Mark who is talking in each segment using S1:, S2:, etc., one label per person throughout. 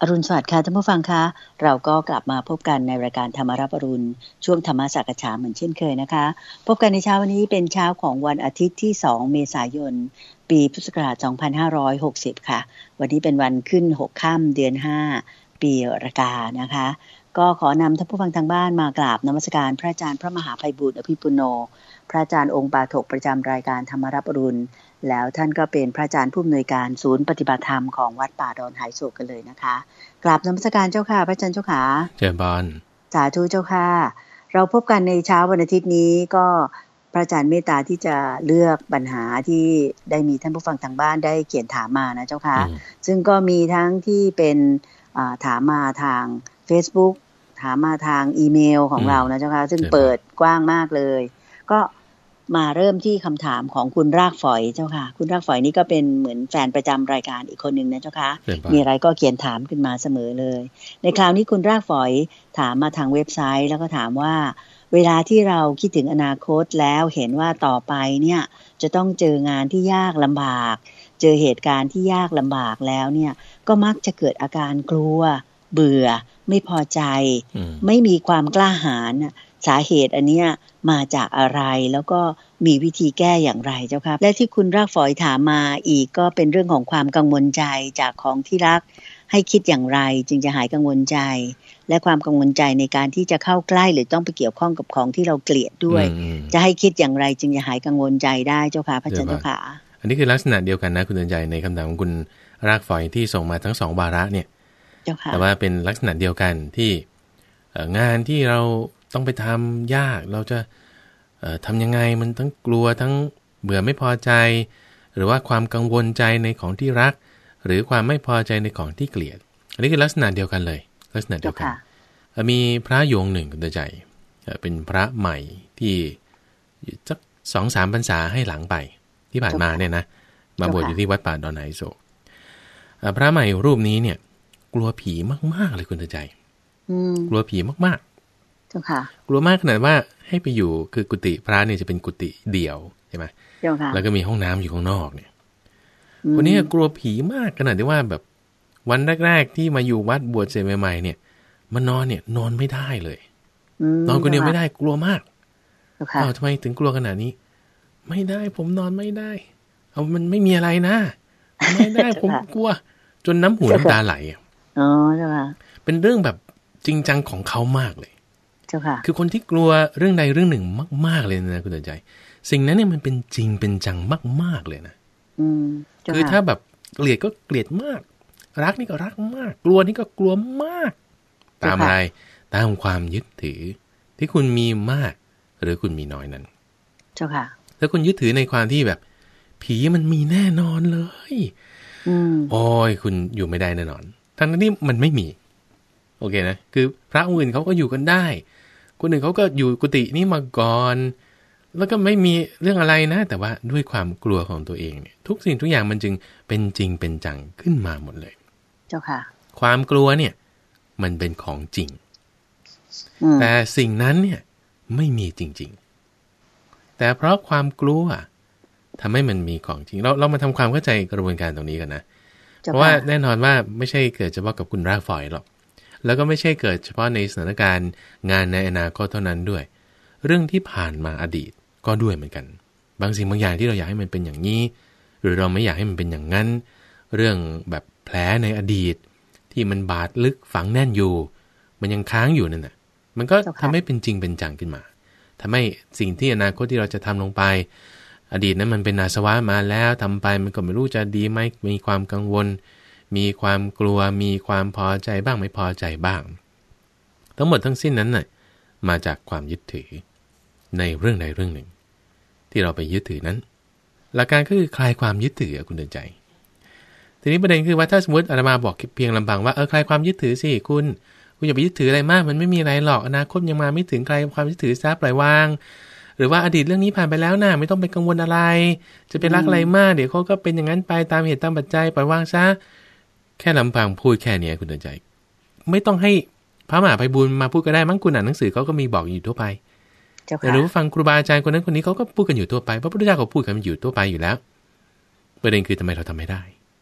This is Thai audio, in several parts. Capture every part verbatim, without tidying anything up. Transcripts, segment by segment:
S1: อรุณสวัสดิ์ค่ะท่านผู้ฟังคะเราก็กลับมาพบกันในรายการธรรมรับอรุณช่วงธรรมสักฉาเหมือนเช่นเคยนะคะพบกันในเช้าวันนี้เป็นเช้าของวันอาทิตย์ที่สองเมษายนปีพุทธศักราชสองพันห้าร้อยหกสิบค่ะวันนี้เป็นวันขึ้นหกค่ำเดือนห้าปีรากานะคะก็ขอนำท่านผู้ฟังทางบ้านมากราบนมัสการพระอาจารย์พระมหาไพบูลย์อภิปุโนพระอาจารย์องค์ปาฐกประจำรายการธรรมรับอรุณแล้วท่านก็เป็นพระอาจารย์ผู้อำนวยการศูนย์ปฏิบัติธรรมของวัดป่าดอนไหโศกกันเลยนะคะกราบนมัสการเจ้าค่ะพระอาจารย์เจ้าค่ะ
S2: เชิญบาน
S1: สาธุเจ้าค่ะเราพบกันในเช้าวันอาทิตย์นี้ก็พระอาจารย์เมตตาที่จะเลือกปัญหาที่ได้มีท่านผู้ฟังทางบ้านได้เขียนถามมานะเจ้าค่ะซึ่งก็มีทั้งที่เป็นถามมาทาง Facebook ถามมาทางอีเมลของเรานะเจ้าค่ะซึ่งเปิดกว้างมากเลยก็มาเริ่มที่คำถามของคุณรากฝอยเจ้าค่ะคุณรากฝอยนี่ก็เป็นเหมือนแฟนประจำรายการอีกคนนึงนะเจ้าค่ะมีอะไรก็เขียนถามขึ้นมาเสมอเลยในคราวนี้คุณรากฝอยถามมาทางเว็บไซต์แล้วก็ถามว่าเวลาที่เราคิดถึงอนาคตแล้วเห็นว่าต่อไปเนี่ยจะต้องเจองานที่ยากลำบากเจอเหตุการณ์ที่ยากลำบากแล้วเนี่ยก็มักจะเกิดอาการกลัวเบื่อไม่พอใจไม่มีความกล้าหาญสาเหตุอันเนี้ยมาจากอะไรแล้วก็มีวิธีแก้อย่างไรเจ้าค่ะและที่คุณรากฝอยถามมาอีกก็เป็นเรื่องของความกังวลใจจากของที่รักให้คิดอย่างไรจึงจะหายกังวลใจและความกังวลใจในการที่จะเข้าใกล้หรือต้องไปเกี่ยวข้องกับของที่เราเกลียดด้วยจะให้คิดอย่างไรจึงจะหายกังวลใจได้เจ้าค่ะพระอาจารย์เจ้าค่ะ
S2: อันนี้คือลักษณะเดียวกันนะคุณเตือนใจในคำถามของคุณรากฝอยที่ส่งมาทั้งสองวาระเนี่ยแต่ว่าเป็นลักษณะเดียวกันที่งานที่เราต้องไปทำยากเราจะทำยังไงมันทั้งกลัวทั้งเบื่อไม่พอใจหรือว่าความกังวลใจในของที่รักหรือความไม่พอใจในของที่เกลียดอันนี้คือลักษณะเดียวกันเลยลักษณะเดียวกันมีพระโยงหนึ่งคุณใจเป็นพระใหม่ที่สักสองสามพรรษาให้หลังไปที่ผ่านมาเนี่ยนะมาบวชอยู่ที่วัดป่าดอนไหโศกพระใหม่รูปนี้เนี่ยกลัวผีมากๆเลยคุณใจกลัวผีมากๆกลัวมากขนาดว่าให้ไปอยู่คือกุฏิพระเนี่ยจะเป็นกุฏิเดี่ยวใช่ไหมแล้วก็มีห้องน้ำอยู่ข้างนอกเนี่ยคนนี้กลัวผีมากขนาดที่ว่าแบบวันแรกๆที่มาอยู่วัดบวชเสร็จใหม่ๆเนี่ยมานอนเนี่ยนอนไม่ได้เลยนอนคนเดียวไม่ได้กลัวมากอ้าวทำไมถึงกลัวขนาดนี้ไม่ได้ผมนอนไม่ได้เอามันไม่มีอะไรนะไม่ได้ผมกลัวจนน้ำหูน้ำตาไหล
S1: อ๋อใช่ไหม
S2: เป็นเรื่องแบบจริงจังของเขามากเลยคือคนที่กลัวเรื่องใดเรื่องหนึ่งมากๆเลยนะคุณเตือนใจสิ่งนั้นเนี่ยมันเป็นจริงเป็นจังมากๆเลยนะคือถ้าแบบเกลียดก็เกลียดมากรักนี่ก็รักมากกลัวนี่ก็กลัวมากตามอะไรตามความยึดถือที่คุณมีมากหรือคุณมีน้อยนั้น
S1: เจ้าค่ะ
S2: ถ้าคุณยึดถือในความที่แบบผีมันมีแน่นอนเลยโอ้ยคุณอยู่ไม่ได้แน่นอนทั้งที่มันไม่มีโอเคนะคือพระองค์อื่นเขาก็อยู่กันได้คนอื่นเขาก็อยู่กุฏินี้มาก่อนแล้วก็ไม่มีเรื่องอะไรนะแต่ว่าด้วยความกลัวของตัวเองเนี่ยทุกสิ่งทุกอย่างมันจึงเป็นจริงเป็นจังขึ้นมาหมดเลย
S1: เจ้าค่ะ
S2: ความกลัวเนี่ยมันเป็นของจริงแต่สิ่งนั้นเนี่ยไม่มีจริงๆแต่เพราะความกลัวทำให้มันมีของจริงเราเรามาทำความเข้าใจกระบวนการตรงนี้กันนะเพราะว่าแน่นอนว่าไม่ใช่เกิดเฉพาะกับคุณรากฝอยหรอกแล้วก็ไม่ใช่เกิดเฉพาะในสถานการณ์งานในอนาคตเท่านั้นด้วยเรื่องที่ผ่านมาอดีตก็ด้วยเหมือนกันบางสิ่งบางอย่างที่เราอยากให้มันเป็นอย่างนี้หรือเราไม่อยากให้มันเป็นอย่างนั้นเรื่องแบบแผลในอดีตที่มันบาดลึกฝังแน่นอยู่มันยังค้างอยู่นั่นน่ะมันก็ทำให้เป็นจริงเป็นจังขึ้นมาทำให้สิ่งที่อนาคตที่เราจะทำลงไปอดีตนั้นมันเป็นอาสวะมาแล้วทำไปมันก็ไม่รู้จะดีไหมมีความกังวลมีความกลัวมีความพอใจบ้างไม่พอใจบ้างทั้งหมดทั้งสิ้นนั้นน่ะมาจากความยึดถือในเรื่องใดเรื่องหนึ่งที่เราไปยึดถือนั้นหลักการก็คือคลายความยึดถือคุณเดินใจทีนี้ประเด็นคือว่าถ้าสมมติอาตมาบอกเพียงลำพังว่าเออคลายความยึดถือสิคุณคุณอย่าไปยึดถืออะไรมากมันไม่มีอะไรหรอกอนาคตยังมาไม่ถึงคลายความยึดถือซะปล่อยวางหรือว่าอดีตเรื่องนี้ผ่านไปแล้วนะไม่ต้องไปกังวลอะไรจะเป็นรักอะไรมากเดี๋ยวเขาก็เป็นอย่างนั้นไปตามเหตุตามปัจจัยปล่อยวางซะแค่ลำพังพูดแค่นี้คุณเดินใจไม่ต้องให้พระมหาไพบูลย์มาพูดก็ได้มั้งคุณอ่านหนังสือเขาก็มีบอกอยู่ทั่วไปหรือว่าฟังครูบาอาจารย์คนนั้นคนนี้เขาก็พูดกันอยู่ทั่วไปพระพุทธเจ้าเขาพูดกันอยู่ทั่วไปอยู่แล้วประเด็นคือทำไมเราทำไม่ได้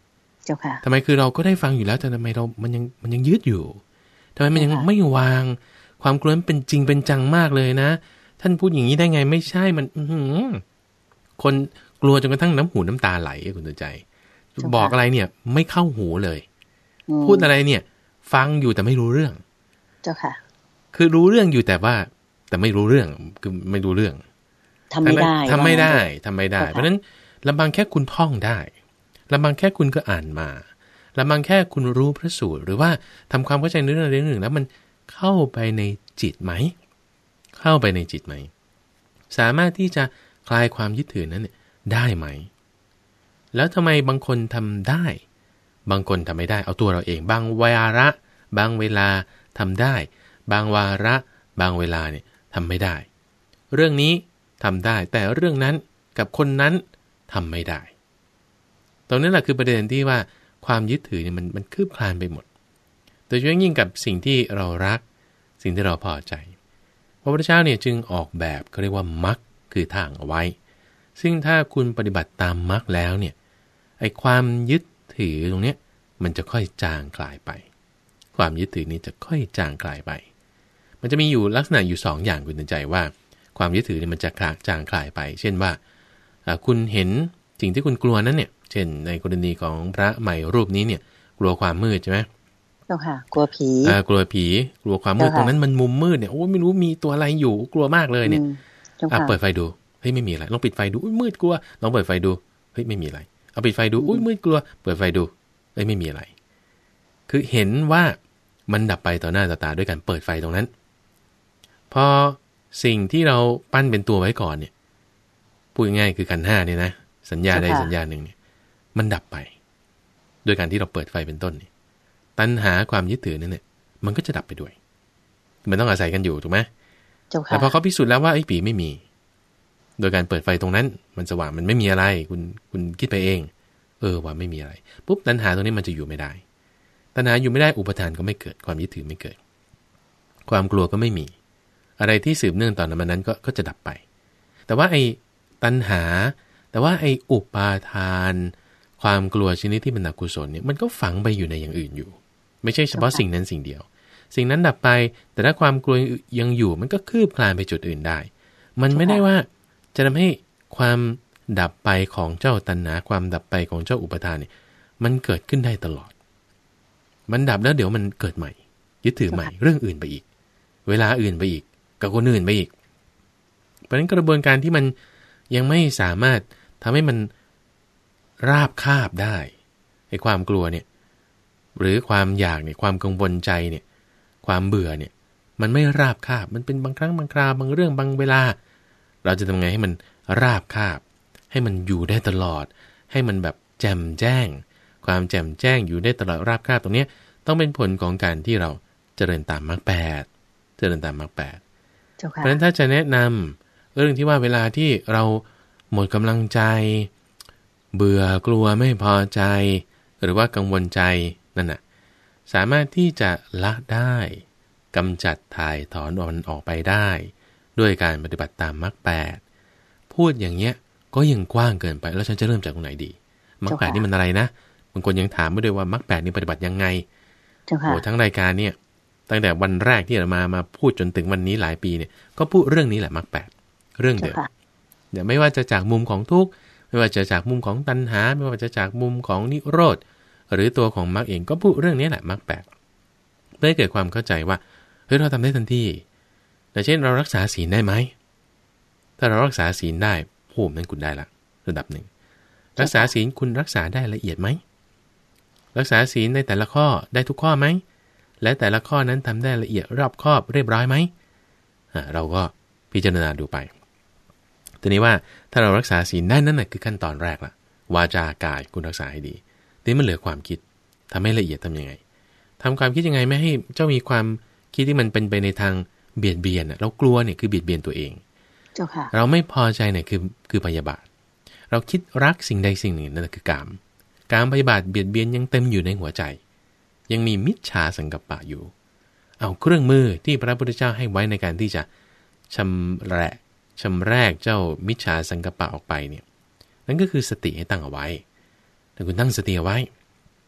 S1: เจ้าค่ะ
S2: ทำไมคือเราก็ได้ฟังอยู่แล้วแต่ทำไมเรามันยังมันยังยึดอยู่ทำไมมันยังไม่วางความกลัวมันเป็นจริงเป็นจังมากเลยนะท่านพูดอย่างนี้ได้ไงไม่ใช่มันอื้อหือคนกลัวจนกระทั่งน้ำหูน้ำตาไหลคุณตัวใจบอกอะไรเนี่ยไม่เข้าหูเลยพูดอะไรเนี่ยฟังอยู่แต่ไม่รู้เรื่อง
S1: เจ้าค่ะ
S2: คือรู้เรื่องอยู่แต่ว่าแต่ไม่รู้เรื่องคือไม่รู้เรื่อง
S1: ทำไม่ได้
S2: ทำไม่ได้ทำไม่ได้เพราะฉะนั้นลำบางแค่คุณท่องได้ลำบางแค่คุณก็อ่านมาลำบางแค่คุณรู้พระสูตรหรือว่าทำความเข้าใจในเรื่องใดเรื่องหนึ่งแล้วมันเข้าไปในจิตไหมเข้าไปในจิตไหมสามารถที่จะคลายความยึดถือนั้นเนี่ยได้ไหมแล้วทำไมบางคนทำได้บางคนทำไม่ได้เอาตัวเราเองบางวาระบางเวลาทำได้บางวาระบางเวลาเนี่ยทำไม่ได้เรื่องนี้ทำได้แต่เรื่องนั้นกับคนนั้นทำไม่ได้ตรงนั้นแหละคือประเด็นที่ว่าความยึดถือเนี่ยมันมันคืบคลานไปหมดโดยเฉพาะยิ่งกับสิ่งที่เรารักสิ่งที่เราพอใจพระพุทธเจ้าเนี่ยจึงออกแบบเขาเรียกว่ามรรคคือทางเอาไว้ซึ่งถ้าคุณปฏิบัติตามมรรคแล้วเนี่ยไอ้ความยึดถือตรงเนี้ยมันจะค่อยจางคลายไปความยึดถือนี้จะค่อยจางคลายไปมันจะมีอยู่ลักษณะอยู่สองอย่างคุณใจว่าความยึดถือเนี่ยมันจะคลายจางคลายไปเช่นว่าคุณเห็นสิ่งที่คุณกลัวนั้นเนี่ยเช่นในกรณีของพระใหม่รูปนี้เนี่ยกลัวความมืดใช่ไหม
S1: เจ้าค่ะกลัวผี
S2: อ่ากลัวผีกลัวความมืดตรงนั้นมันมุมมืดเนี่ยโอ้ไม่รู้มีตัวอะไรอยู่กลัวมากเลยเนี่ยอ่ะเปิดไฟดูเฮ้ยไม่มีอะไรลองปิดไฟดูอุ้ยมืดกลัวลองเปิดไฟดูเฮ้ยไม่มีอะไรเอาปิดไฟดูอุ้ยมืดกลัวเปิดไฟดูเฮ้ยไม่มีอะไรคือเห็นว่ามันดับไปต่อหน้าต่อตาด้วยการเปิดไฟตรงนั้นพอสิ่งที่เราปั้นเป็นตัวไว้ก่อนเนี่ยพูดง่ายๆคือขันธ์ห้าเนี่ยนะสัญญาใดสัญญาหนึ่งเนี่ยมันดับไปโดยการที่เราเปิดไฟเป็นต้นเนี่ยตัณหาความยึดถือนั่นเนี่ยมันก็จะดับไปด้วยมันต้องอาศัยกันอยู่ถูกไหมแต่พอเขาพิสูจน์แล้วว่าไอ้ผีไม่มีโดยการเปิดไฟตรงนั้นมันสว่างมันไม่มีอะไรคุณคุณคิดไปเองเออว่าไม่มีอะไรปุ๊บตัณหาตรงนี้มันจะอยู่ไม่ได้ตัณหาอยู่ไม่ได้อุปทานก็ไม่เกิดความยึดถือไม่เกิดความกลัวก็ไม่มีอะไรที่สืบเนื่องต่อนั้นนั้นก็ก็จะดับไปแต่ว่าไอ้ตัณหาแต่ว่าไอ้อุปาทานความกลัวชนิดที่เป็นอกุศลเนี่ยมันก็ฝังไปอยู่ในอย่างอื่นอยู่ไม่ใช่เฉพาะสิ่งนั้นสิ่งเดียวสิ่งนั้นดับไปแต่ถ้าความกลัวยังอยู่มันก็คืบคลานไปจุดอื่นได้มันไม่ได้ว่าจะทำให้ความดับไปของเจ้าตัณหาความดับไปของเจ้าอุปาทานเนี่ยมันเกิดขึ้นได้ตลอดมันดับแล้วเดี๋ยวมันเกิดใหม่ยึดถือใหม่เรื่องอื่นไปอีกเวลาอื่นไปอีกกับคนอื่นไปอีกเพราะฉะนั้นกระบวนการที่มันยังไม่สามารถทำให้มันราบคาบได้ไอ้ความกลัวเนี่ยหรือความอยากเนี่ยความกังวลใจเนี่ยความเบื่อเนี่ยมันไม่ราบคาบมันเป็นบางครั้งบางคราวบางเรื่องบางเวลาเราจะทำไงให้มันราบคาบให้มันอยู่ได้ตลอดให้มันแบบแจ่มแจ้งความแจ่มแจ้งอยู่ได้ตลอดราบคาบตรงนี้ต้องเป็นผลของการที่เราเจริญตามมรรคแปดเจริญตามมรรคแปดเพราะฉะนั้นถ้าจะแนะนำเรื่องที่ว่าเวลาที่เราหมดกำลังใจเบื่อกลัวไม่พอใจหรือว่ากังวลใจนั่นน่ะสามารถที่จะละได้กำจัดถ่ายถอนมันออกไปได้ด้วยการปฏิบัติตามมรรคแปดพูดอย่างเงี้ยก็ยังกว้างเกินไปแล้วฉันจะเริ่มจากตรงไหนดีมรรคแปดนี่มันอะไรนะบางคนยังถามไม่ด้วยว่ามรรคแปดนี่ปฏิบัติยังไงโอ้ทั้งรายการเนี่ยตั้งแต่วันแรกที่เรามามาพูดจนถึงวันนี้หลายปีเนี่ยก็พูดเรื่องนี้แหละมรรคแปดเรื่องเดิมเดี๋ยวไม่ว่าจะจากมุมของทุกข์ไม่ว่าจะจากมุมของตัณหาไม่ว่าจะจากมุมของนิโรธหรือตัวของมรรคเองก็พูดเรื่องนี้แหละมรรคแปดเพื่อให้เกิดความเข้าใจว่าเฮ้ยเราทำได้ทันทีแต่เช่นเรารักษาศีลได้ไหมถ้าเรารักษาศีลได้โอ้นั้นคุณได้ละระดับหนึ่งรักษาศีลคุณรักษาได้ละเอียดไหมรักษาศีลในแต่ละข้อได้ทุกข้อไหมและแต่ละข้อนั้นทำได้ละเอียดรอบคอบเรียบร้อยไหมอ่าเราก็พิจารณาดูไปทีนี้ว่าถ้าเรารักษาศีลได้นั่นแหละคือขั้นตอนแรกละวาจากายคุณรักษาให้ดีทีนี้มันเหลือความคิดทำให้ละเอียดทำยังไงทำความคิดยังไงไม่ให้เจ้ามีความคิดที่มันเป็นไปในทางเบียดเบียนเรากลัวเนี่ยคือเบียดเบียนตัวเอง
S1: เจ้าค่ะ
S2: เราไม่พอใจเนี่ยคือคือพยาบาทเราคิดรักสิ่งใดสิ่งหนึ่งนั่นคือกามกามพยาบาทเบียดเบียนยังเต็มอยู่ในหัวใจยังมีมิจฉาสังกัปปะอยู่เอาเครื่องมือที่พระพุทธเจ้าให้ไว้ในการที่จะชำระชำแรกเจ้ามิจฉาสังกัปปะออกไปเนี่ยนั่นก็คือสติให้ตั้งเอาไว้ถ้าคุณตั้งสติเอาไว้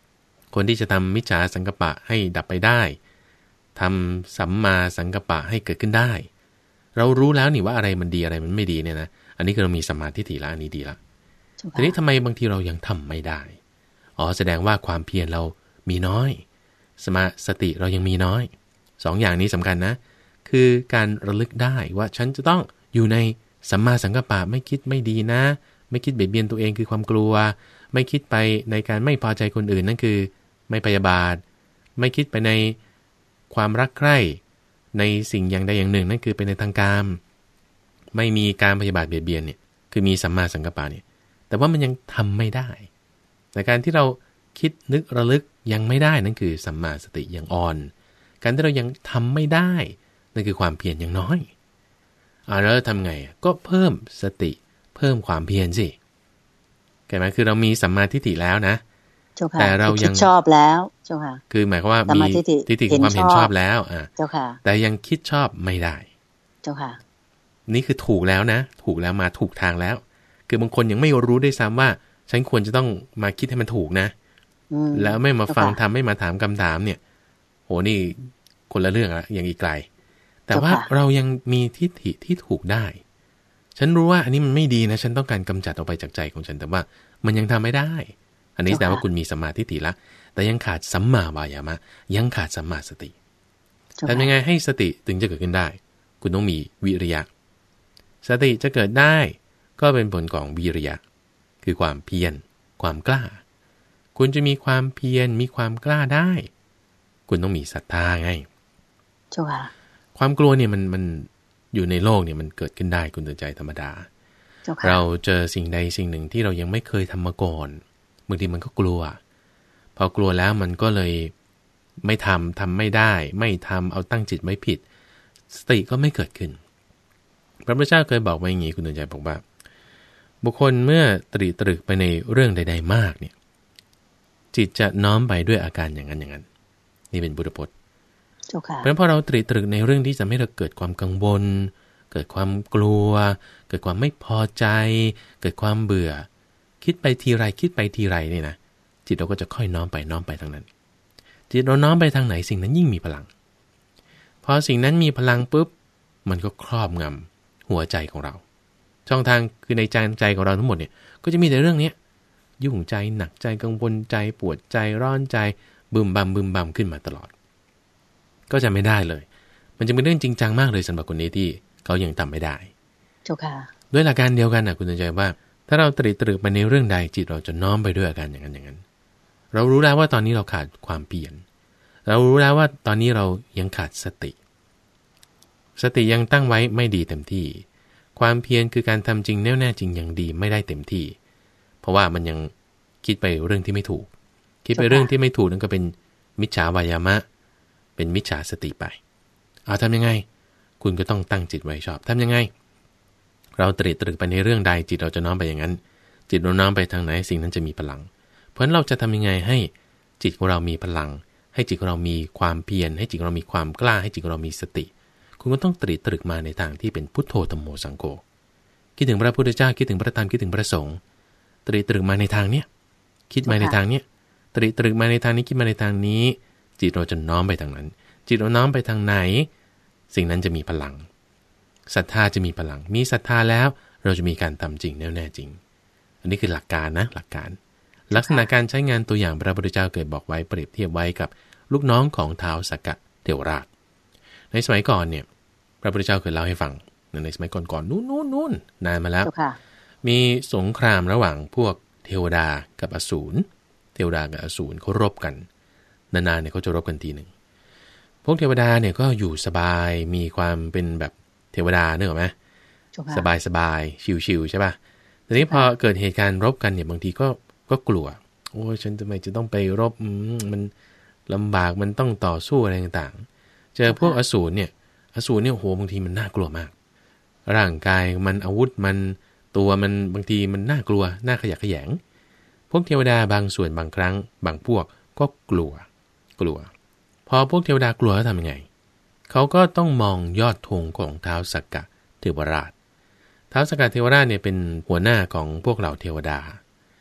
S2: คนที่จะทำมิจฉาสังกัปปะให้ดับไปได้ทำสัมมาสังกัปปะให้เกิดขึ้นได้เรารู้แล้วนี่ว่าอะไรมันดีอะไรมันไม่ดีเนี่ยนะอันนี้คือเรามีสัมมาทิฏฐิละอันนี้ดีละทีนี้ทำไมบางทีเรายังทำไม่ได้อ๋อแสดงว่าความเพียรเรามีน้อยสมาสติเรายังมีน้อยสองอย่างนี้สำคัญนะคือการระลึกได้ว่าฉันจะต้องอยู่ในสัมมาสังกัปปะไม่คิดไม่ดีนะไม่คิดเบียดเบียนตัวเองคือความกลัวไม่คิดไปในการไม่พอใจคนอื่นนั่นคือไม่พยาบาทไม่คิดไปในความรักใคร่ในสิ่งอย่างใดอย่างหนึ่งนั่นคือไปในทางกามไม่มีการพยาบาทเบียดเบียนเนี่ยคือมีสัมมาสังกัปปะเนี่ยแต่ว่ามันยังทำไม่ได้ในการที่เราคิดนึกระลึกยังไม่ได้นั่นคือสัมมาสติยังอ่อนการที่เรายังทำไม่ได้นั่นคือความเพียรยังน้อยอ่าแล้วทำไงก็เพิ่มสติเพิ่มความเพียรสิเข้าใจไหมคือเรามีสัมมาทิฏฐิแล้วนะแต่เรายัง
S1: ชอบแล้วเจ้าค่ะ
S2: คือหมายความว่ามีทิฏฐิความเห็นชอบแล้วอ่า
S1: เจ้าค่ะ
S2: แต่ยังคิดชอบไม่ได้
S1: เจ้าค่ะ
S2: นี่คือถูกแล้วนะถูกแล้วมาถูกทางแล้วคือบางคนยังไม่รู้ด้วยซ้ำว่าฉันควรจะต้องมาคิดให้มันถูกนะแล้วไม่มาฟังทำไม่มาถามคำถามเนี่ยโหนี่คนละเรื่องละอย่างอีกไกลแต่ว่าเรายังมีทิฏฐิที่ถูกได้ฉันรู้ว่าอันนี้มันไม่ดีนะฉันต้องการกำจัดออกไปจากใจของฉันแต่ว่ามันยังทำไม่ได้อันนี้แสดงว่าคุณมีสัมมาทิฏฐิละแต่ยังขาดสัมมาวายามะยังขาดสัมมาสติทำยังไงให้สติถึงจะเกิดขึ้นได้คุณต้องมีวิริยะสติจะเกิดได้ก็เป็นผลของวิริยะคือความเพียรความกล้าคุณจะมีความเพียรมีความกล้าได้คุณต้องมีศรัทธาไง
S1: เจ้าค่ะ
S2: ความกลัวเนี่ยมันมันอยู่ในโลกเนี่ยมันเกิดขึ้นได้คุณตื่นใจธรรมดาเราเจอสิ่งใดสิ่งหนึ่งที่เรายังไม่เคยทำมาก่อนบางทีมันก็กลัวพอกลัวแล้วมันก็เลยไม่ทำทำไม่ได้ไม่ทำเอาตั้งจิตไม่ผิดสติก็ไม่เกิดขึ้นพระพุทธเจ้าเคยบอกไว้อย่างนี้คุณตื่นใจบอกว่าบุคคลเมื่อตรีตรึกไปในเรื่องใดๆมากเนี่ยจิตจะน้อมไปด้วยอาการอย่างนั้นอย่างนั้นนี่เป็นพุทธพจน์เพราะฉะนั้นพอเราตรีตรึกในเรื่องที่จะให้เราเกิดความกังวลเกิดความกลัวเกิดความไม่พอใจเกิดความเบื่อคิดไปทีไรคิดไปทีไรนี่นะจิตเราก็จะค่อยน้อมไปน้อมไปทางนั้นจิตเราน้อมไปทางไหนสิ่งนั้นยิ่งมีพลังพอสิ่งนั้นมีพลังปุ๊บมันก็ครอบงำหัวใจของเราช่องทางคือในใจใจของเราทั้งหมดเนี่ยก็จะมีแต่เรื่องนี้ยุ่งใจหนักใจกังวลใจปวดใจร้อนใจบึมบัมบึมบัมขึ้นมาตลอดก็จะไม่ได้เลยมันจะเป็นเรื่องจริงจังมากเลยสำหรับคนนี้ที่เขายังทำไม่ได้
S1: เจ้าค่ะ
S2: ด้วยหลักการเดียวกันนะคุณตื่นใจว่าถ้าเราตรีตรึกไปในเรื่องใดจิตเราจะน้อมไปด้วยอาการอย่างนั้นอย่างนั้นเรารู้แล้วว่าตอนนี้เราขาดความเพียรเรารู้แล้วว่าตอนนี้เรายังขาดสติสติยังตั้งไว้ไม่ดีเต็มที่ความเพียรคือการทำจริงแน่วแน่จริงอย่างดีไม่ได้เต็มที่เพราะว่ามันยังคิดไปเรื่องที่ไม่ถูกคิดไปเรื่องที่ไม่ถูกนั่นก็เป็นมิจฉาวายามะเป็นมิจฉาสติไปเอาทำยังไงคุณก็ต้องตั้งจิตไว้ชอบทำยังไงเราตรีตรึกไปในเรื่องใดจิตเราจะน้อมไปอย่างนั้นจิตเราน้อมไปทางไหนสิ่งนั้นจะมีพลังเพราะฉะนั้นเราจะทำยังไงให้จิตของเรามีพลังให้จิตของเรามีความเพียรให้จิตของเรามีความกล้าให้จิตของเรามีสติคุณก็ต้องตรีตรึกมาในทางที่เป็นพุทโธธัมโมสังโฆคิดถึงพระพุทธเจ้าคิดถึงพระธรรมคิดถึงพระสงฆ์ตรีตรึกมาในทางเนี้ยคิดมาในทางเนี้ยตรีตรึกมาในทางนี้คิดมาในทางนี้จิตเราจะน้อมไปทางนั้นจิตเราน้อมไปทางไหนสิ่งนั้นจะมีพลังศรัทธาจะมีพลังมีศรัทธาแล้วเราจะมีการทำจริงแน่แน่จริงอันนี้คือหลักการนะหลักการลักษณะการใช้งานตัวอย่างพระพุทธเจ้าเคยบอกไว้เปรียบเทียบไว้กับลูกน้องของท้าวสักกะเทวราชในสมัยก่อนเนี่ยพระพุทธเจ้าเคยเล่าให้ฟังในสมัยก่อนๆนู้นนู้นนู้นนานมาแล้วมีสงครามระหว่างพวกเทวดากับอสูรเทวดากับอสูรเขารบกันนานๆเนี่ยเขาจะรบกันทีหนึ่งพวกเทวดาเนี่ยก็อยู่สบายมีความเป็นแบบเทวดาเนอะไหมสบายสบายชิวๆใช่ป่ะทีนี้พอเกิดเหตุการณ์รบกันเนี่ยบางทีก็ก็กลัวโอ้ยฉันทำไมจะต้องไปรบมันลำบากมันต้องต่อสู้อะไรต่างๆเจอพวกอสูรเนี่ยอสูรเนี่ยโหบางทีมันน่ากลัวมากร่างกายมันอาวุธมันตัวมันบางทีมันน่ากลัวน่าขยะแขยงพวกเทวดาบางส่วนบางครั้งบางพวกก็กลัวกลัวพอพวกเทวดากลัวแล้วทำยังไงเขาก็ต้องมองยอดธงของท้าวสักกะเทวราชท้าวสักกะเทวราชเนี่ยเป็นหัวหน้าของพวกเหล่าเทวดา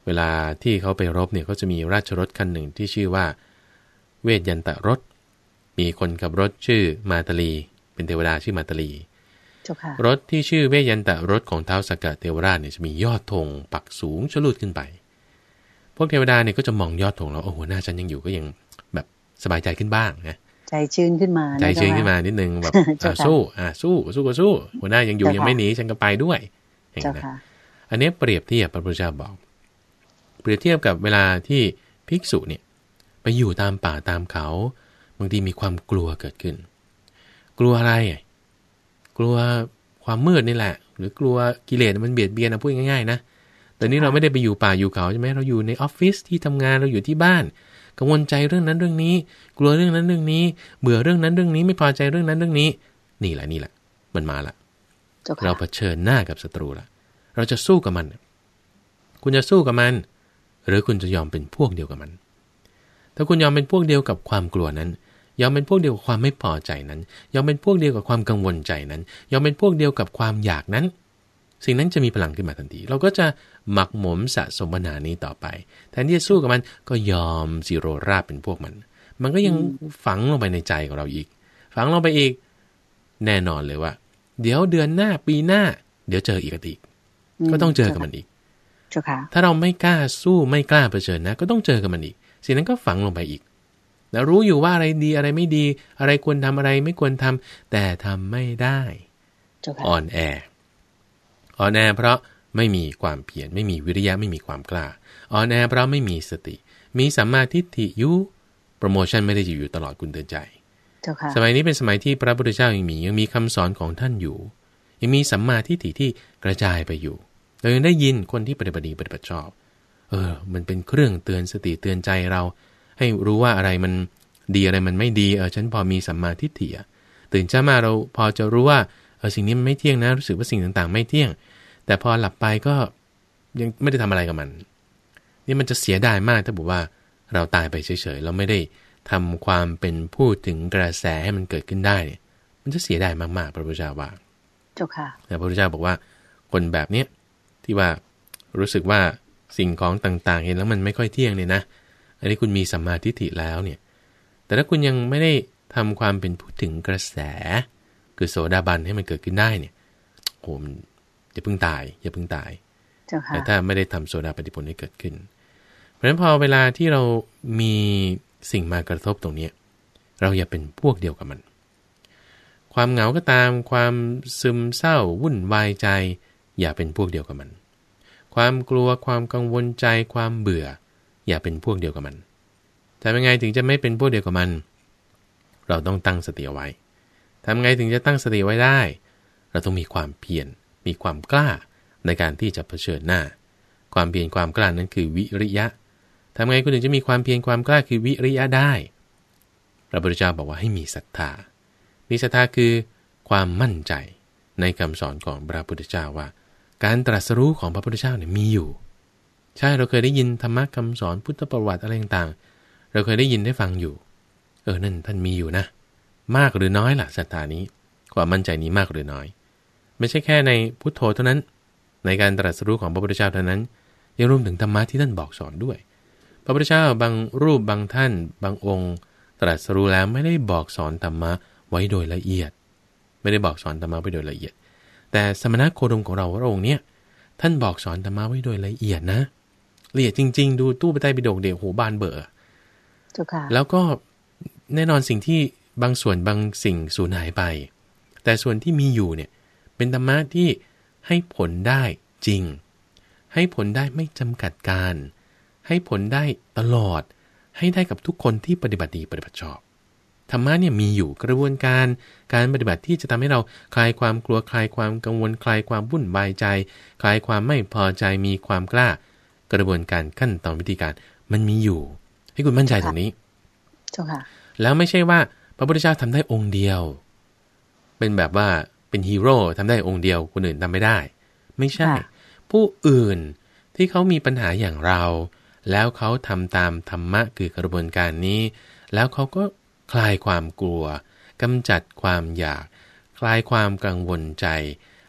S2: เวลาที่เขาไปรบเนี่ยเขาจะมีราชรถคันหนึ่งที่ชื่อว่าเวทยันตรถมีคนขับรถชื่อมาตลีเป็นเทวดาชื่อมาตลีรถที่ชื่อเวทยันตรถของท้าวสักกะเทวราชเนี่ยจะมียอดธงปักสูงชลุดขึ้นไปพวกเทวดาเนี่ยก็จะมองยอดธงแล้วโอ้โหหน้าฉันยังอยู่ก็ยังแบบสบายใจขึ้นบ้างนะใจชื้นขึ้นมาใจชื้นขึ้นมานิดนึงแบบสู้อ่าสู้สู้ก็สู้หัวหน้ายังอยู่ยังไม่หนีฉันก็ไปด้วยอย่างนี้นะอันนี้เปรียบเทียบพระพุทธเจ้าบอกเปรียบเทียบกับเวลาที่ภิกษุเนี่ยไปอยู่ตามป่าตามเขาบางทีมีความกลัวเกิดขึ้นกลัวอะไรกลัวความมืดนี่แหละหรือกลัวกิเลสมันเบียดเบียนนะพูดง่ายๆนะแต่นี้เราไม่ได้ไปอยู่ป่าอยู่เขาใช่ไหมเราอยู่ในออฟฟิศที่ทำงานเราอยู่ที่บ้านกังวลใจเรื่องนั้นเรื่องนี้กลัวเรื่องนั้นเรื่องนี้เบื่อเรื่องนั้นเรื่องนี้ไม่พอใจเรื่องนั้นเรื่องนี้นี่แหละนี่แหละมันมาละเราเผชิญหน้ากับศัตรูละเราจะสู้กับมันคุณจะสู้กับมันหรือคุณจะยอมเป็นพวกเดียวกับมันถ้าคุณยอมเป็นพวกเดียวกับความกลัวนั้นยอมเป็นพวกเดียวกับความไม่พอใจนั้นยอมเป็นพวกเดียวกับความกังวลใจนั้นยอมเป็นพวกเดียวกับความอยากนั้นสิ่งนั้นจะมีพลังขึ้นมาทันทีเราก็จะหมักหมมสะสมปัญหานี้ต่อไปแทนที่จะสู้กับมันก็ยอมสิโรราบเป็นพวกมันมันก็ยังฝังลงไปในใจของเราอีกฝังลงไปอีกแน่นอนเลยว่าเดี๋ยวเดือนหน้าปีหน้าเดี๋ยวเจออีกอีกก็ต้องเจอกับมันอีกถ้าเราไม่กล้าสู้ไม่กล้าเผชิญนะก็ต้องเจอกับมันอีกสิ่งนั้นก็ฝังลงไปอีกแล้วรู้อยู่ว่าอะไรดีอะไรไม่ดีอะไรควรทำอะไรไม่ควรทำแต่ทำไม่ได้อ่อนแออ่อนแอเพราะไม่มีความเพียรไม่มีวิริยะไม่มีความกล้าอ่อนแอเพราะไม่มีสติมีสัมมาทิฏฐิอยู่โปรโมชั่นไม่ได้อยู่ตลอดคุณเตือนใจสมัยนี้เป็นสมัยที่พระพุทธเจ้ายังมียังมีคำสอนของท่านอยู่ยังมีสัมมาทิฏฐิที่กระจายไปอยู่เรายังได้ยินคนที่ปฏิบัติดีปฏิบัติชอบเออมันเป็นเครื่องเตือนสติเตือนใจเราให้รู้ว่าอะไรมันดีอะไรมันไม่ดีเออฉันพอมีสัมมาทิฏฐิตื่นเช้ามาเราพอจะรู้ว่าเออสิ่งนี้มันไม่เที่ยงนะรู้สึกว่าสิ่งต่างๆไม่เที่ยงแต่พอหลับไปก็ยังไม่ได้ทำอะไรกับมันนี่มันจะเสียดายมากถ้าบอกว่าเราตายไปเฉยๆเราไม่ได้ทำความเป็นพูดถึงกระแสให้มันเกิดขึ้นได้เนี่ยมันจะเสียดายมากๆพระพุทธเจ้าว่าเจ้าค่ะแต่พระพุทธเจ้าบอกว่าคนแบบเนี้ยที่ว่ารู้สึกว่าสิ่งของต่างๆเห็นแล้วมันไม่ค่อยเที่ยงเนี่ยนะอันนี้คุณมีสัมมาทิฏฐิแล้วเนี่ยแต่ถ้าคุณยังไม่ได้ทำความเป็นพูดถึงกระแสคือโสดาบันให้มันเกิดขึ้นได้เนี่ยโอ้มันอย่าเพิ่งตายอย่าเพิ่งตายแต่ถ้าไม่ได้ทำโสดาปฏิผลให้เกิดขึ้นเพราะฉะนั้นพอเวลาที่เรามีสิ่งมากระทบตรงนี้เราอย่าเป็นพวกเดียวกับมันความเหงาก็ตามความซึมเศร้าวุ่นวายใจอย่าเป็นพวกเดียวกับมันความกลัวความกังวลใจความเบื่ออย่าเป็นพวกเดียวกับมันทำยังไงถึงจะไม่เป็นพวกเดียวกับมันเราต้องตั้งสติเอาไว้ทำไงถึงจะตั้งสติไว้ได้เราต้องมีความเพียรมีความกล้าในการที่จะเผชิญหน้าความเพียรความกล้านั้นคือวิริยะทำไงคุณถึงจะมีความเพียรความกล้าคือวิริยะได้พระพุทธเจ้าบอกว่าให้มีศรัทธามีศรัทธาคือความมั่นใจในคำสอนของพระพุทธเจ้าว่าการตรัสรู้ของพระพุทธเจ้าเนี่ยมีอยู่ใช่เราเคยได้ยินธรรมะคำสอนพุทธประวัติอะไรต่างๆเราเคยได้ยินได้ฟังอยู่เออนั่นท่านมีอยู่นะมากหรือน้อยล่ะศรัทธานี้ความมั่นใจนี้มากหรือน้อยไม่ใช่แค่ในพุทโธเท่านั้นในการตรัสรู้ของพระพุทธเจ้าเท่านั้นยังรวมถึงธรรมะที่ท่านบอกสอนด้วยพระพุทธเจ้าบางรูปบางท่านบางองค์ตรัสรู้แล้วไม่ได้บอกสอนธรรมะไว้โดยละเอียดไม่ได้บอกสอนธรรมะไว้โดยละเอียดแต่สมณโคดมของเราพระองค์เนี่ยท่านบอกสอนธรรมะไว้โดยละเอียดนะละเอียดจริงๆดูตู้ปไตรปิฎกเดี๋ยวโหบานเบอร์แล้วก็แน่นอนสิ่งที่บางส่วนบางสิ่งสูญหายไปแต่ส่วนที่มีอยู่เนี่ยเป็นธรรมะที่ให้ผลได้จริงให้ผลได้ไม่จำกัดการให้ผลได้ตลอดให้ได้กับทุกคนที่ปฏิบัติดีปฏิบัติชอบธรรมะเนี่ยมีอยู่กระบวนการการปฏิบัติที่จะทำให้เราคลายความกลัวคลายความกังวลคลายความวุ่นวายใจคลายความไม่พอใจมีความกล้ากระบวนการขั้นตอนวิธีการมันมีอยู่ให้คุณมั่นใจตรงนี้เจ้าค่ะแล้วไม่ใช่ว่าพระพุทธเจ้าทำได้องค์เดียวเป็นแบบว่าเป็นฮีโร่ทำได้องค์เดียวคนอื่นทำไม่ได้ไม่ใช่ผู้อื่นที่เขามีปัญหาอย่างเราแล้วเขาทำตามธรรมะคือกระบวนการนี้แล้วเขาก็คลายความกลัวกำจัดความอยากคลายความกังวลใจ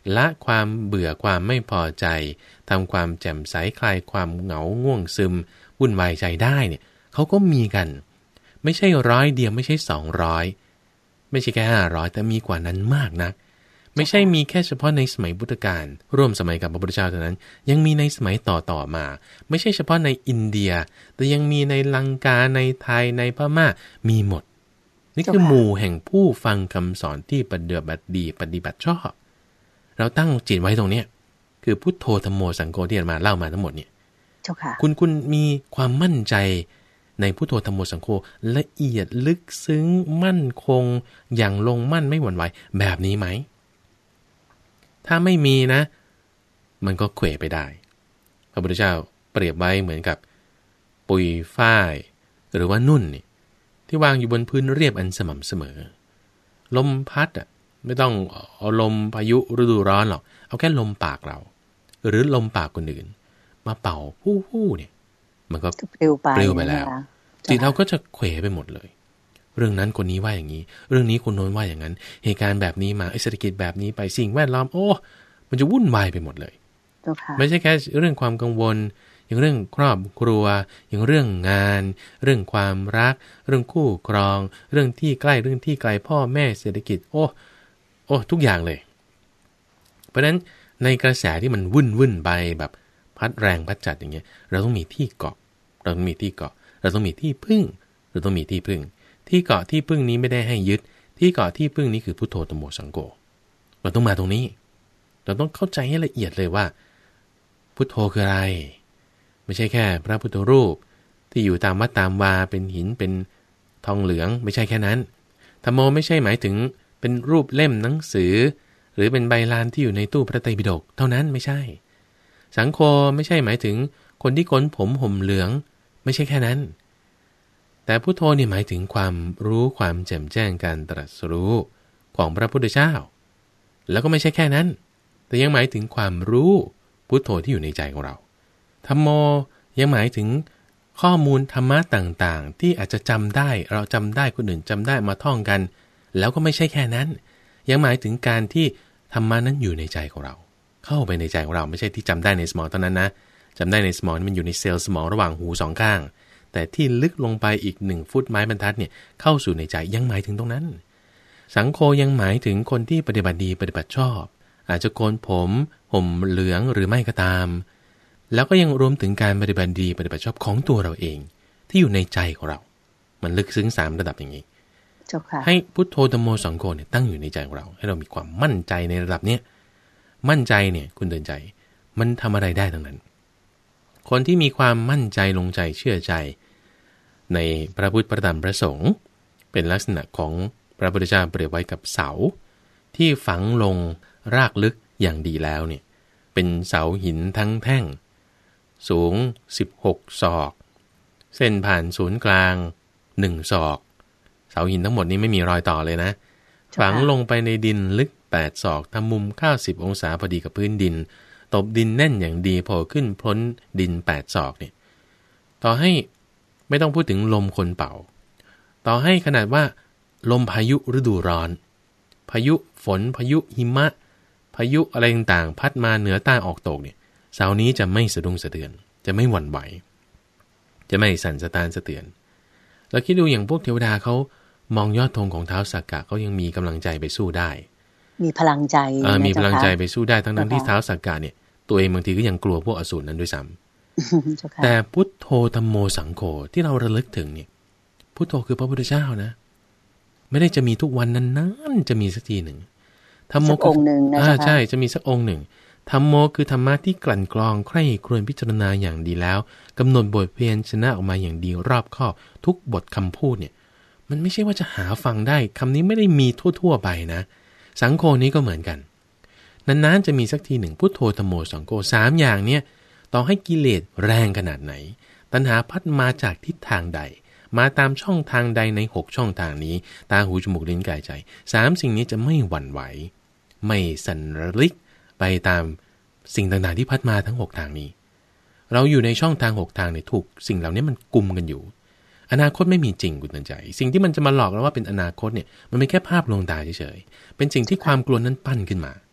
S2: ละความเบื่อความไม่พอใจทำความแจ่มใสคลายความเหงาง่วงซึมวุ่นวายใจได้เนี่ยเขาก็มีกันไม่ใช่ร้อยเดียวไม่ใช่สองร้อยไม่ใช่แค่ห้าร้อยแต่มีกว่านั้นมากนักไม่ใช่มีแค่เฉพาะในสมัยพุทธกาลร่วมสมัยกับพระพุทธเจ้าเท่านั้นยังมีในสมัยต่อๆมาไม่ใช่เฉพาะในอินเดียแต่ยังมีในลังกาในไทยในพม่ามีหมดนี่คือหมู่แห่งผู้ฟังคำสอนที่ปฏิบัติดีปฏิบัติชอบเราตั้งจิตไว้ตรงนี้คือพุทโธธัมโมสังโฆที่อาจารย์มาเล่ามาทั้งหมดเนี่ยคุณคุณมีความมั่นใจในพุทโธธัมโมสังโฆละเอียดลึกซึ้งมั่นคงอย่างลงมั่นไม่หวั่นไหวแบบนี้ไหมถ้าไม่มีนะมันก็เขวไปได้พระพุทธเจ้าเปรียบไว้เหมือนกับปุยฝ้ายหรือว่านุ่นนี่ที่วางอยู่บนพื้นเรียบอันสม่ำเสมอลมพัดอ่ะไม่ต้องเอาลมพายุฤดูร้อนหรอกเอาแค่ลมปากเราหรือลมปากคนอื่นมาเป่าฮู้ๆเนี่ยมันก็ปลิวไปปลิวไปแล้วจิตเราก็จะเขวไปหมดเลยเรื่องนั้นคนนี้ว่าอย่างนี้เรื่องนี้คนโน้นว่าอย่างนั้นเหตุการณ์แบบนี้มาเศรษฐกิจแบบนี้ไปสิ่งแวดล้อมโอ้มันจะวุ่นวายไปหมดเลยไม่ใช่แค่เรื่องความกังวลอย่างเรื่องครอบครัวอย่างเรื่องงานเรื่องความรักเรื่องคู่ครองเรื่องที่ใกล้เรื่องที่ไกลพ่อแม่เศรษฐกิจโอ้โอ้ทุกอย่างเลยเพราะฉะนั้นในกระแสที่มันวุ่นวุ่นไปแบบพัดแรงพัดจัดอย่างเงี้ยเราต้องมีที่เกาะเราต้องมีที่เกาะเราต้องมีที่พึ่งเราต้องมีที่พึ่งที่เกาะที่พึ่งนี้ไม่ได้ให้ยึดที่เกาะที่พึ่งนี้คือพุทโธธัมโมสังโฆเราต้องมาตรงนี้เราต้องเข้าใจให้ละเอียดเลยว่าพุทโธคืออะไรไม่ใช่แค่พระพุทธรูปที่อยู่ตามวัดตามวาเป็นหินเป็นทองเหลืองไม่ใช่แค่นั้นธัมโมไม่ใช่หมายถึงเป็นรูปเล่มหนังสือหรือเป็นใบลานที่อยู่ในตู้พระไตรปิฎกเท่านั้นไม่ใช่สังโฆไม่ใช่หมายถึงคนที่โกนผมห่มเหลืองไม่ใช่แค่นั้นแต่พุทโธนี่หมายถึงความรู้ความแจ่มแจ้งการตรัสรู้ของพระพุทธเจ้าแล้วก็ไม่ใช่แค่นั้นแต่ยังหมายถึงความรู้พุทโธที่อยู่ในใจของเราธัมโมยังหมายถึงข้อมูลธรรมะต่างๆที่อาจจะจำได้เราจำได้คนอื่นจำได้มาท่องกันแล้วก็ไม่ใช่แค่นั้นยังหมายถึงการที่ธรรมะนั้นอยู่ในใจของเราเข้าไปในใจของเราไม่ใช่ที่จำได้ในสมองเท่านั้นนะจำได้ในสมองมันอยู่ในเซลล์สมองระหว่างหูสองข้างแต่ที่ลึกลงไปอีกหนึ่งฟุตไม้บรรทัดเนี่ยเข้าสู่ในใจยังหมายถึงตรงนั้นสังโฆยังหมายถึงคนที่ปฏิบัติดีปฏิบัติชอบอาจจะโกนผมห่มเหลืองหรือไม่ก็ตามแล้วก็ยังรวมถึงการปฏิบัติดีปฏิบัติชอบของตัวเราเองที่อยู่ในใจของเรามันลึกซึ้งสามระดับอย่างนี้ให้พุทโธธัมโมสังโฆเนี่ยตั้งอยู่ในใจของเราให้เรามีความมั่นใจในระดับเนี้ยมั่นใจเนี่ยคุณเดินใจมันทำอะไรได้ทั้งนั้นคนที่มีความมั่นใจลงใจเชื่อใจในพระพุทธพระธรรมพระสงฆ์เป็นลักษณะของพระพุทธเจ้าเปรียบไว้กับเสาที่ฝังลงรากลึกอย่างดีแล้วเนี่ยเป็นเสาหินทั้งแท่งสูงสิบหกศอกเส้นผ่านศูนย์กลางหนึ่งศอกเสาหินทั้งหมดนี้ไม่มีรอยต่อเลยนะฝังลงไปในดินลึกแปดศอกทำมุมเก้าสิบองศาพอดีกับพื้นดินตบดินแน่นอย่างดีพอขึ้นพ้นดินแปดศอกเนี่ยต่อให้ไม่ต้องพูดถึงลมคนเป่าต่อให้ขนาดว่าลมพายุฤดูร้อนพายุฝนพายุหิมะพายุอะไรต่างๆพัดมาเหนือใต้ออกตกเนี่ยเสานี้จะไม่สะดุ้งสะเทือนจะไม่หวั่นไหวจะไม่สั่นสะท้านสะเทือนเราคิดดูอย่างพวกเทวดาเขามองยอดธงของท้าวสักกะเขายังมีกำลังใจไปสู้ได้
S1: มีพลังใจ
S2: มีพลังใจไปสู้ได้ทั้งนั้นที่ท้าวสักกะเนี่ยตัวเองบางทีก็ยังกลัวพวกอสูรนั้นด้วยซ้ำแต่พุทโธธัมโมสังโฆที่เราระลึกถึงเนี่ยพุทโธคือพระพุทธเจ้านะไม่ได้จะมีทุกวันนั้นๆจะมีสักทีหนึ่งธัมโม
S1: องค์หนึ่งนะ
S2: อ่าใช่จะมีสักองค์หนึ่งธัมโมคือธรรมะที่กลั่นกรองใคร่ครวญพิจารณาอย่างดีแล้วกำหนดบทเพียรชนะออกมาอย่างดีรอบคอบทุกบทคำพูดเนี่ยมันไม่ใช่ว่าจะหาฟังได้คำนี้ไม่ได้มีทั่วๆไปนะสังโฆนี้ก็เหมือนกันนานๆจะมีสักทีหนึ่งพุทโธธัมโมสังโฆสามอย่างเนี่ยต่อให้กิเลสแรงขนาดไหนตัณหาพัดมาจากทิศทางใดมาตามช่องทางใดในหกช่องทางนี้ตาหูจมูกลิ้นกายใจสามสิ่งนี้จะไม่หวั่นไหวไม่สั่นระลิกไปตามสิ่งต่างๆที่พัดมาทั้งหกทางนี้เราอยู่ในช่องทางหกทางเนี่ยถูกสิ่งเหล่านี้มันกุมกันอยู่อนาคตไม่มีจริงคุณตั้งใจสิ่งที่มันจะมาหลอกเราว่าเป็นอนาคตเนี่ยมันเป็นแค่ภาพลวงตาเฉยๆเป็นสิ่งที่ความกลัวนั้นปั้นขึ้นมา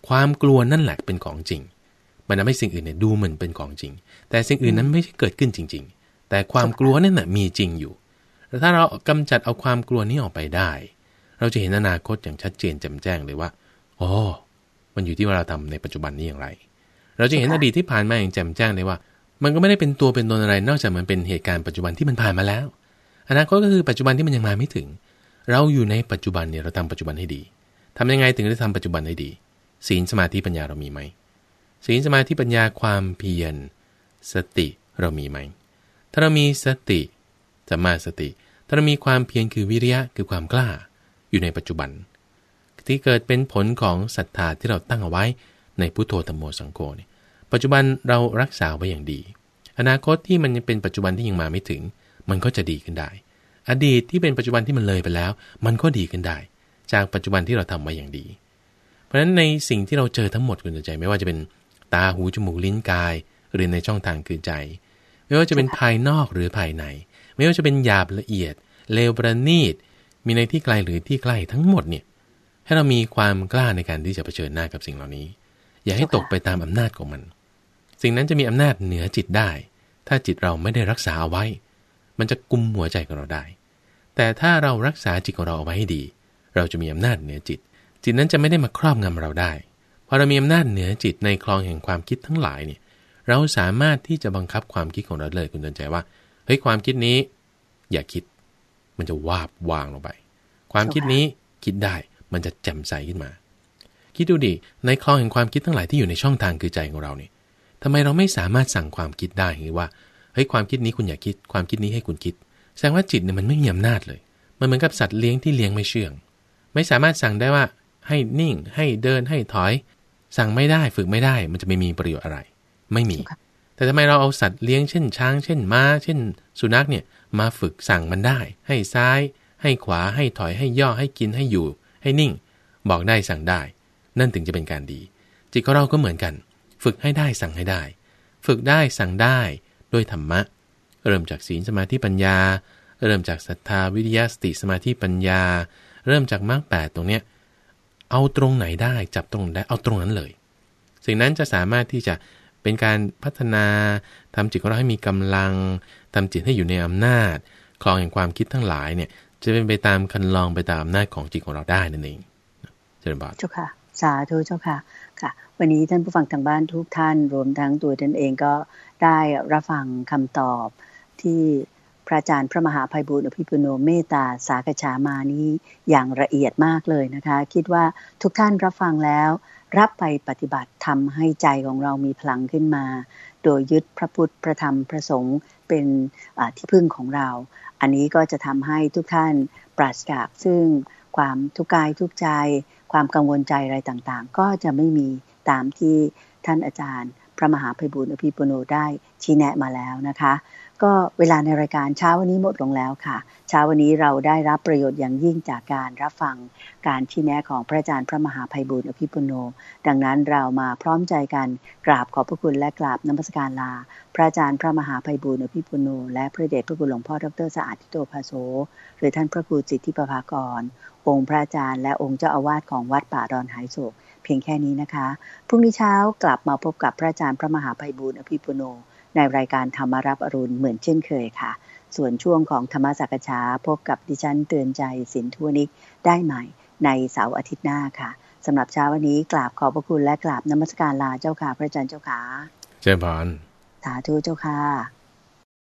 S2: ความกลัวนั่นแหละเป็นของจริงมันทำให้สิ่งอื่นเนี่ยดูเหมือนเป็นของจริงแต่สิ่งอื่นนั้นไม่ใช่เกิดขึ้นจริงๆแต่ความกลัวนั่นน่ะมีจริงอยู่แต่ถ้าเรากำจัดเอาความกลัวนี้ออกไปได้เราจะเห็นอนาคตอย่างชัดเจนแจ่มแจ้งเลยว่าอ๋อมันอยู่ที่ว่าเราทำในปัจจุบันนี้อย่างไรเราจะเห็นอดีตที่ผ่านมาอย่างแจ่มแจ้งเลยว่ามันก็ไม่ได้เป็นตัวเป็นตนอะไรนอกจากมันเป็นเหตุการณ์ปัจจุบันที่มันผ่านมาแล้วอนาคตก็คือปัจจุบันที่มันยังมาไม่ถึงเราอยู่ในปัจจุบันเนี่ยเราทำปัจจุบันให้ดีทำยังไงถึงจะทำปัจจุบันให้ดีศีลสมาธิปัญญาเรามีไหมศีลสมาธิปัญญาความเพียรสติเรามีไหมถ้าเรามีสติสัมมาสติถ้าเรามีความเพียรคือวิริยะคือความกล้าอยู่ในปัจจุบันที่เกิดเป็นผลของศรัทธาที่เราตั้งเอาไว้ในพุทโธธัมโมสังโฆเนี่ยปัจจุบันเรารักษาไว้อย่างดีอนาคตที่มันยังเป็นปัจจุบันที่ยังมาไม่ถึงมันก็จะดีขึ้นได้อดีตที่เป็นปัจจุบันที่มันเลยไปแล้วมันก็ดีขึ้นได้จากปัจจุบันที่เราทำไว้อย่างดีเพราะฉะนั้นในสิ่งที่เราเจอทั้งหมดคุณใจไม่ว่าจะเป็นตาหูจมูกลิ้นกายหรือในช่องทางคือใจไม่ว่าจะเป็นภายนอกหรือภายในไม่ว่าจะเป็นหยาบละเอียดเลวประณีตมีในที่ไกลหรือที่ใกล้ทั้งหมดเนี่ยให้เรามีความกล้าในการที่จะเผชิญหน้ากับสิ่งเหล่านี้อย่าให้ตกไปตามอำนาจของมันสิ่งนั้นจะมีอำนาจเหนือจิตได้ถ้าจิตเราไม่ได้รักษาเอาไว้มันจะกุมหัวใจของเราได้แต่ถ้าเรารักษาจิตของเราเอาไว้ให้ดีเราจะมีอำนาจเหนือจิตจิตนั้นจะไม่ได้มาครอบงำเราได้พอเรามีอำนาจเหนือจิตในคลองแห่งความคิดทั้งหลายเนี่ยเราสามารถที่จะบังคับความคิดของเราเลยคุณเตือนใจว่าเฮ้ยความคิดนี้อย่าคิดมันจะวาบวางลงไปความคิดนี้คิดได้มันจะแจ่มใสขึ้นมาคิดดูดิในคลองแห่งความคิดทั้งหลายที่อยู่ในช่องทางคือใจของเราเนี่ยทำไมเราไม่สามารถสั่งความคิดได้หรือว่าเฮ้ยความคิดนี้คุณอย่าคิดความคิดนี้ให้คุณคิดแสดงว่าจิตเนี่ยมันไม่มีอำนาจเลยมันเหมือนกับสัตว์เลี้ยงที่เลี้ยงไม่เชื่องไม่สามารถสั่งได้ว่าให้นิ่งให้เดินให้ถอยสั่งไม่ได้ฝึกไม่ได้มันจะไม่มีประโยชน์อะไรไม่มีแต่ทำไมเราเอาสัตว์เลี้ยงเช่นช้างเช่นม้าเช่นสุนัขเนี่ยมาฝึกสั่งมันได้ให้ซ้ายให้ขวาให้ถอยให้ย่อให้กินให้อยู่ให้นิ่งบอกได้สั่งได้นั่นถึงจะเป็นการดีจิตของเราก็เหมือนกันฝึกให้ได้สั่งให้ได้ฝึกได้สั่งได้ด้วยธรรมะเริ่มจากศีลสมาธิปัญญาเริ่มจากศรัทธาวิริยะสติสมาธิปัญญาเริ่มจากมรรคแปดตรงเนี้ยเอาตรงไหนได้จับตรงได้เอาตรงนั้นเลยสิ่งนั้นจะสามารถที่จะเป็นการพัฒนาทำจิตของเราให้มีกำลังทำจิตให้อยู่ในอำนาจคลองแห่งความคิดทั้งหลายเนี่ยจะเป็นไปตามคันลองไปตามอำนาจของจิตของเราได้นั่นเองเจริญพร
S1: เจ้าค่ะสาธุเจ้าค่ะค่ะวันนี้ท่านผู้ฟังทางบ้านทุกท่านรวมทั้งตัวท่านเองก็ได้รับฟังคำตอบที่พระอาจารย์พระมหาไพบูลย์อภิปุโนเมตตาสากฉามานี้อย่างละเอียดมากเลยนะคะคิดว่าทุกท่านรับฟังแล้วรับไปปฏิบัติทำให้ใจของเรามีพลังขึ้นมาโดยยึดพระพุทธพระธรรมพระสงฆ์เป็นที่พึ่งของเราอันนี้ก็จะทำให้ทุกท่านปราศจากซึ่งความทุกข์กายทุกข์ใจความกังวลใจอะไรต่างๆก็จะไม่มีตามที่ท่านอาจารย์พระมหาไพบูลย์อภิปุโนได้ชี้แนะมาแล้วนะคะก็เวลาในรายการเช้าวันนี้หมดลงแล้วค่ะเช้าวันนี้เราได้รับประโยชน์อย่างยิ่งจากการรับฟังการชี้แนะของพระอาจารย์พระมหาไพบูลย์อภิปุโนดังนั้นเรามาพร้อมใจกันกราบขอบพระคุณและกราบนมัสการลาพระอาจารย์พระมหาไพบูลย์อภิปุโนและพระเดชพระคุณหลวงพ่อดร.สะอาดทิโตภาโสหรือท่านพระครูจิตติประภากรองค์พระอาจารย์และองค์เจ้าอาวาสของวัดป่าดอนหายโศกเพียงแค่นี้นะคะพรุ่งนี้เช้ากลับมาพบกับพระอาจารย์พระมหาไพบูลย์อภิปุโนในรายการธรรมรับอรุณเหมือนเช่นเคยค่ะส่วนช่วงของธรรมสักฉาพบกับดิฉันเตือนใจสินทุนิกได้ใหม่ในเสาร์อาทิตย์หน้าค่ะสำหรับเช้าวันนี้กราบขอบพระคุณและกราบนมัสการลาเจ้าค่ะพระอาจารย์เจ้าค่ะ
S2: เจริญพร
S1: สาธุเจ้าค่ะ